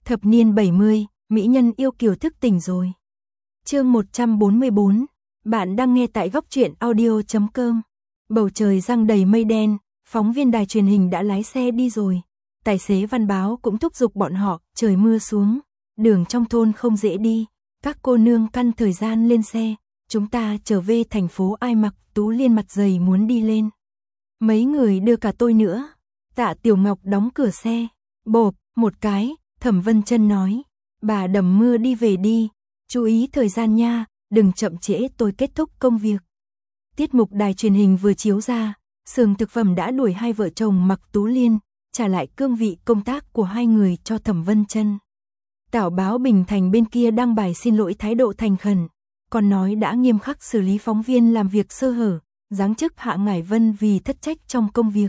Thập niên 70, mỹ nhân yêu kiều thức tỉnh rồi. Chương 144, bạn đang nghe tại góc truyện audio.com. Bầu trời giăng đầy mây đen, phóng viên đài truyền hình đã lái xe đi rồi. Tài xế văn báo cũng thúc giục bọn họ, trời mưa xuống, đường trong thôn không dễ đi, các cô nương căn thời gian lên xe, chúng ta trở về thành phố Ai Mặc. Tú Liên mặt dày muốn đi lên. Mấy người đưa cả tôi nữa. Tạ Tiểu Ngọc đóng cửa xe, bộp, một cái, Thẩm Vân Chân nói, bà đầm mưa đi về đi, chú ý thời gian nha, đừng chậm trễ tôi kết thúc công việc. Tiết mục đài truyền hình vừa chiếu ra, xưởng thực phẩm đã đuổi hai vợ chồng Mặc Tú Liên, trả lại cương vị công tác của hai người cho Thẩm Vân Chân. Tảo báo Bình Thành bên kia đăng bài xin lỗi thái độ thành khẩn, còn nói đã nghiêm khắc xử lý phóng viên làm việc sơ hở, giáng chức Hạ Ngải Vân vì thất trách trong công việc.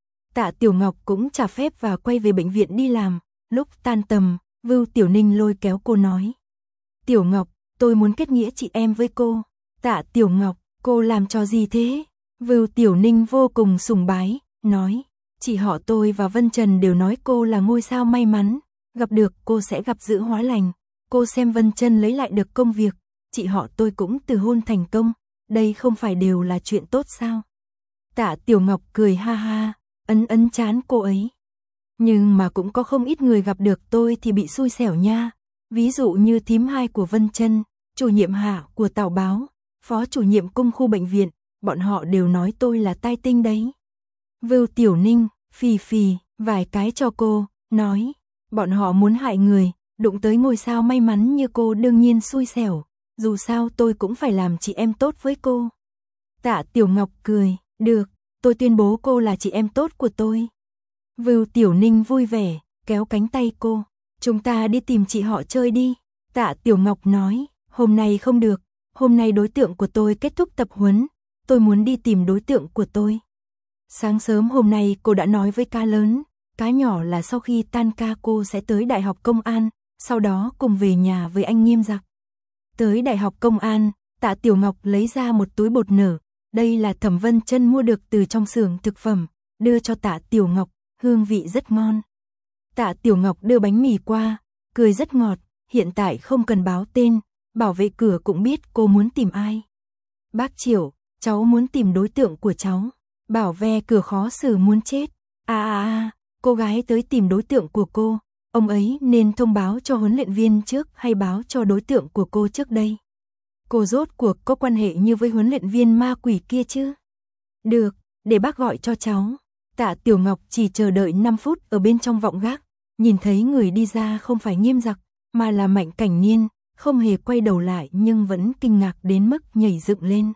Tạ Tiểu Ngọc cũng trả phép và quay về bệnh viện đi làm. Lúc tan tầm, Vưu Tiểu Ninh lôi kéo cô nói, Tiểu Ngọc, tôi muốn kết nghĩa chị em với cô. Tạ Tiểu Ngọc, cô làm trò gì thế? Vưu Tiểu Ninh vô cùng sùng bái, nói, chị họ tôi và Vân Trần đều nói cô là ngôi sao may mắn, gặp được cô sẽ gặp dữ hóa lành. Cô xem Vân Trần lấy lại được công việc, chị họ tôi cũng từ hôn thành công, đây không phải đều là chuyện tốt sao? Tạ Tiểu Ngọc cười ha ha, ấn chán cô ấy. Nhưng mà cũng có không ít người gặp được tôi thì bị xui xẻo nha. Ví dụ như thím hai của Vân Trân, chủ nhiệm Hạ của Tảo báo, phó chủ nhiệm cung khu bệnh viện, bọn họ đều nói tôi là tai tinh đấy. Vưu Tiểu Ninh, phì phì, vài cái cho cô, nói, bọn họ muốn hại người, đụng tới ngôi sao may mắn như cô đương nhiên xui xẻo, dù sao tôi cũng phải làm chị em tốt với cô. Tạ Tiểu Ngọc cười, được, tôi tuyên bố cô là chị em tốt của tôi. Vưu Tiểu Ninh vui vẻ, kéo cánh tay cô, chúng ta đi tìm chị họ chơi đi. Tạ Tiểu Ngọc nói, hôm nay không được, hôm nay đối tượng của tôi kết thúc tập huấn, tôi muốn đi tìm đối tượng của tôi. Sáng sớm hôm nay cô đã nói với ca lớn, cá nhỏ là sau khi tan ca cô sẽ tới Đại học Công an, sau đó cùng về nhà với anh Nghiêm Giặc. Tới Đại học Công an, Tạ Tiểu Ngọc lấy ra một túi bột nở, đây là Thẩm Vân Chân mua được từ trong xưởng thực phẩm, đưa cho Tạ Tiểu Ngọc, hương vị rất ngon. Tạ Tiểu Ngọc đưa bánh mì qua, cười rất ngọt, hiện tại không cần báo tên, bảo vệ cửa cũng biết cô muốn tìm ai. Bác Triệu, cháu muốn tìm đối tượng của cháu. Bảo vệ cửa khó xử muốn chết. Cô gái tới tìm đối tượng của cô, ông ấy nên thông báo cho huấn luyện viên trước hay báo cho đối tượng của cô trước đây? Cô rốt cuộc có quan hệ như với huấn luyện viên ma quỷ kia chứ? Được, để bác gọi cho cháu. Tạ Tiểu Ngọc chỉ chờ đợi 5 phút ở bên trong vọng gác, nhìn thấy người đi ra không phải Nghiêm Giặc, mà là Mạnh Cảnh Niên, không hề quay đầu lại nhưng vẫn kinh ngạc đến mức nhảy dựng lên.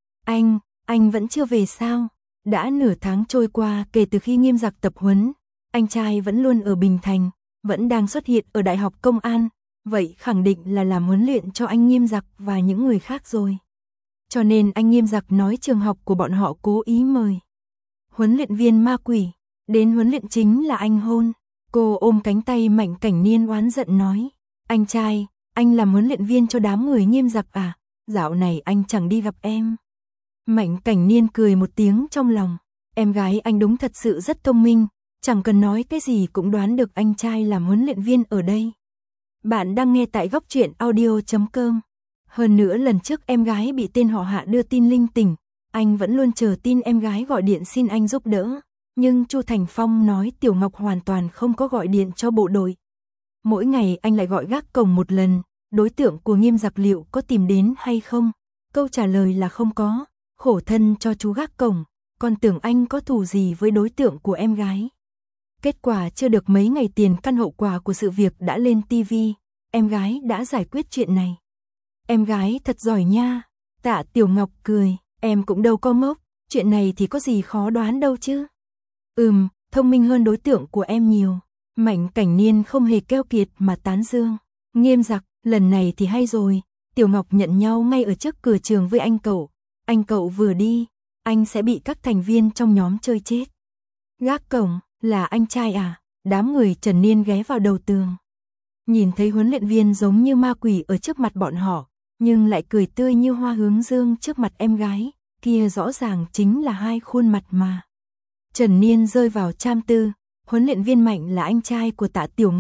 Anh vẫn chưa về sao? Đã nửa tháng trôi qua kể từ khi Nghiêm Giặc tập huấn, anh trai vẫn luôn ở Bình Thành, vẫn đang xuất hiện ở Đại học Công an, vậy khẳng định là làm huấn luyện cho anh Nghiêm Giặc và những người khác rồi. Cho nên anh Nghiêm Giặc nói trường học của bọn họ cố ý mời huấn luyện viên ma quỷ, đến huấn luyện chính là anh hôn. Cô ôm cánh tay Mạnh Cảnh Niên oán giận nói, anh trai, anh làm huấn luyện viên cho đám người Nghiêm Giặc à, dạo này anh chẳng đi gặp em. Mạnh Cảnh Niên cười một tiếng trong lòng, em gái anh đúng thật sự rất thông minh, chẳng cần nói cái gì cũng đoán được anh trai làm huấn luyện viên ở đây. Bạn đang nghe tại góc truyện audio.com. Hơn nữa lần trước em gái bị tên họ Hạ đưa tin linh tỉnh, anh vẫn luôn chờ tin em gái gọi điện xin anh giúp đỡ, nhưng Chu Thành Phong nói Tiểu Ngọc hoàn toàn không có gọi điện cho bộ đội. Mỗi ngày anh lại gọi gác cổng một lần, đối tượng của Nghiêm Giặc liệu có tìm đến hay không? Câu trả lời là không có, khổ thân cho chú gác cổng, còn tưởng anh có thù gì với đối tượng của em gái. Kết quả chưa được mấy ngày tiền căn hậu quả của sự việc đã lên TV, em gái đã giải quyết chuyện này. Em gái thật giỏi nha. Tạ Tiểu Ngọc cười, em cũng đâu có ngốc, chuyện này thì có gì khó đoán đâu chứ. Thông minh hơn đối tượng của em nhiều. Mạnh Cảnh Niên không hề keo kiệt mà tán dương. Nghiêm Giặc, lần này thì hay rồi, Tiểu Ngọc nhận nhau ngay ở trước cửa trường với anh cậu vừa đi, anh sẽ bị các thành viên trong nhóm chơi chết. Gác cổng, là anh trai à? Đám người Trần Niên ghé vào đầu tường. Nhìn thấy huấn luyện viên giống như ma quỷ ở trước mặt bọn họ, nhưng lại cười tươi như hoa hướng dương trước mặt em gái, kia rõ ràng chính là hai khuôn mặt mà. Trần Niên rơi vào tram tư, huấn luyện viên Mạnh là anh trai của Tạ Tiểu Ngọc,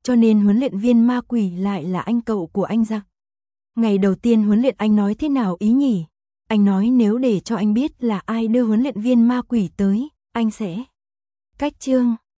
cho nên huấn luyện viên ma quỷ lại là anh cậu của anh giặc. Ngày đầu tiên huấn luyện anh nói thế nào ý nhỉ? Anh nói nếu để cho anh biết là ai đưa huấn luyện viên ma quỷ tới, anh sẽ cách chương.